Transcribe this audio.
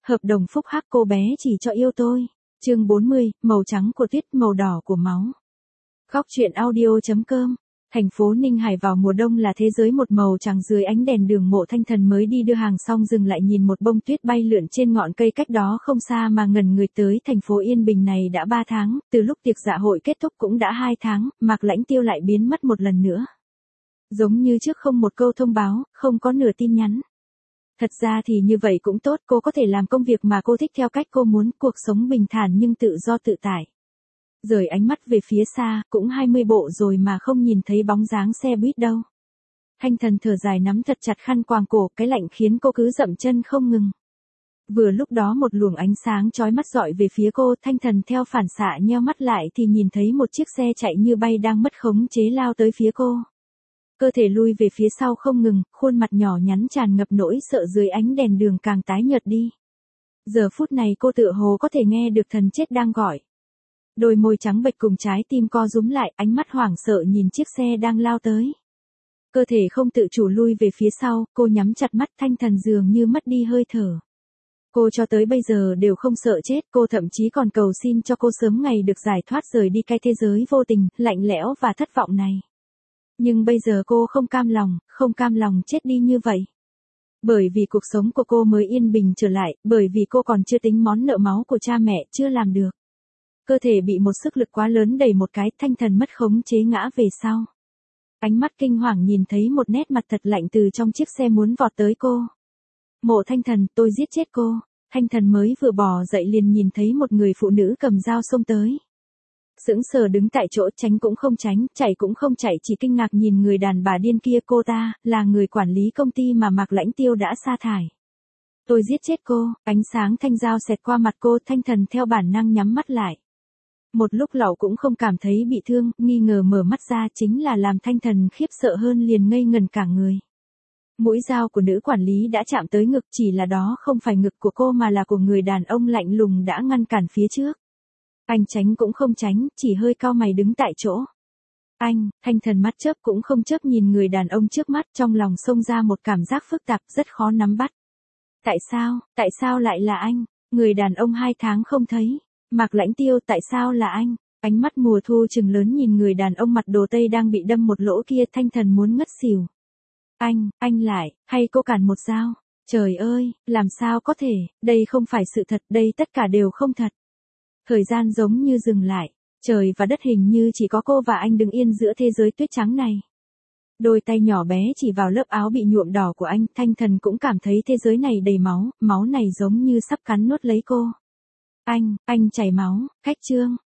Hợp đồng phúc hắc cô bé chỉ cho yêu tôi. Chương 40, màu trắng của tuyết, màu đỏ của máu. Góc truyện audio.com. Thành phố Ninh Hải vào mùa đông là thế giới một màu trắng dưới ánh đèn đường. Mộ Thanh Thần mới đi đưa hàng xong dừng lại nhìn một bông tuyết bay lượn trên ngọn cây cách đó không xa mà ngẩn người. Tới thành phố Yên Bình này đã 3 tháng, từ lúc tiệc dạ hội kết thúc cũng đã 2 tháng, Mạc Lãnh Tiêu lại biến mất một lần nữa. Giống như trước, không một câu thông báo, không có nửa tin nhắn. Thật ra thì như vậy cũng tốt, cô có thể làm công việc mà cô thích theo cách cô muốn, cuộc sống bình thản nhưng tự do tự tại. Rời ánh mắt về phía xa, cũng 20 bộ rồi mà không nhìn thấy bóng dáng xe buýt đâu. Thanh Thần thở dài nắm thật chặt khăn quàng cổ, cái lạnh khiến cô cứ dậm chân không ngừng. Vừa lúc đó một luồng ánh sáng chói mắt dọi về phía cô, Thanh Thần theo phản xạ nheo mắt lại thì nhìn thấy một chiếc xe chạy như bay đang mất khống chế lao tới phía cô. Cơ thể lui về phía sau không ngừng, khuôn mặt nhỏ nhắn tràn ngập nỗi sợ dưới ánh đèn đường càng tái nhợt đi. Giờ phút này cô tựa hồ có thể nghe được thần chết đang gọi. Đôi môi trắng bệch cùng trái tim co rúm lại, ánh mắt hoảng sợ nhìn chiếc xe đang lao tới. Cơ thể không tự chủ lui về phía sau, cô nhắm chặt mắt, Thanh Thần dường như mất đi hơi thở. Cô cho tới bây giờ đều không sợ chết, cô thậm chí còn cầu xin cho cô sớm ngày được giải thoát rời đi cái thế giới vô tình, lạnh lẽo và thất vọng này. Nhưng bây giờ cô không cam lòng chết đi như vậy. Bởi vì cuộc sống của cô mới yên bình trở lại, bởi vì cô còn chưa tính món nợ máu của cha mẹ, chưa làm được. Cơ thể bị một sức lực quá lớn đẩy một cái, Thanh Thần mất khống chế ngã về sau. Ánh mắt kinh hoàng nhìn thấy một nét mặt thật lạnh từ trong chiếc xe muốn vọt tới cô. Mộ Thanh Thần, tôi giết chết cô. Thanh Thần mới vừa bò dậy liền nhìn thấy một người phụ nữ cầm dao xông tới. Sững sờ đứng tại chỗ, tránh cũng không tránh, chạy cũng không chạy, chỉ kinh ngạc nhìn người đàn bà điên kia. Cô ta là người quản lý công ty mà Mạc Lãnh Tiêu đã sa thải. Tôi giết chết cô. Ánh sáng thanh dao xẹt qua mặt cô, Thanh Thần theo bản năng nhắm mắt lại. Một lúc lâu cũng không cảm thấy bị thương, nghi ngờ mở mắt ra, chính là làm Thanh Thần khiếp sợ hơn, liền ngây ngần cả người. Mũi dao của nữ quản lý đã chạm tới ngực, chỉ là đó không phải ngực của cô mà là của người đàn ông lạnh lùng đã ngăn cản phía trước. Anh tránh cũng không tránh, chỉ hơi cau mày đứng tại chỗ. Anh, Thanh Thần mắt chớp cũng không chớp nhìn người đàn ông trước mắt, trong lòng xông ra một cảm giác phức tạp rất khó nắm bắt. Tại sao lại là anh? Người đàn ông 2 tháng không thấy. Mạc Lãnh Tiêu, tại sao là anh? Ánh mắt mùa thu trừng lớn nhìn người đàn ông mặt đồ tây đang bị đâm một lỗ kia, Thanh Thần muốn ngất xỉu. Anh lại, hay cô cản một dao? Trời ơi, làm sao có thể, đây không phải sự thật, đây tất cả đều không thật. Thời gian giống như dừng lại, trời và đất hình như chỉ có cô và anh đứng yên giữa thế giới tuyết trắng này. Đôi tay nhỏ bé chỉ vào lớp áo bị nhuộm đỏ của anh, Thanh Thần cũng cảm thấy thế giới này đầy máu, máu này giống như sắp cắn nuốt lấy cô. Anh chảy máu, cách chương.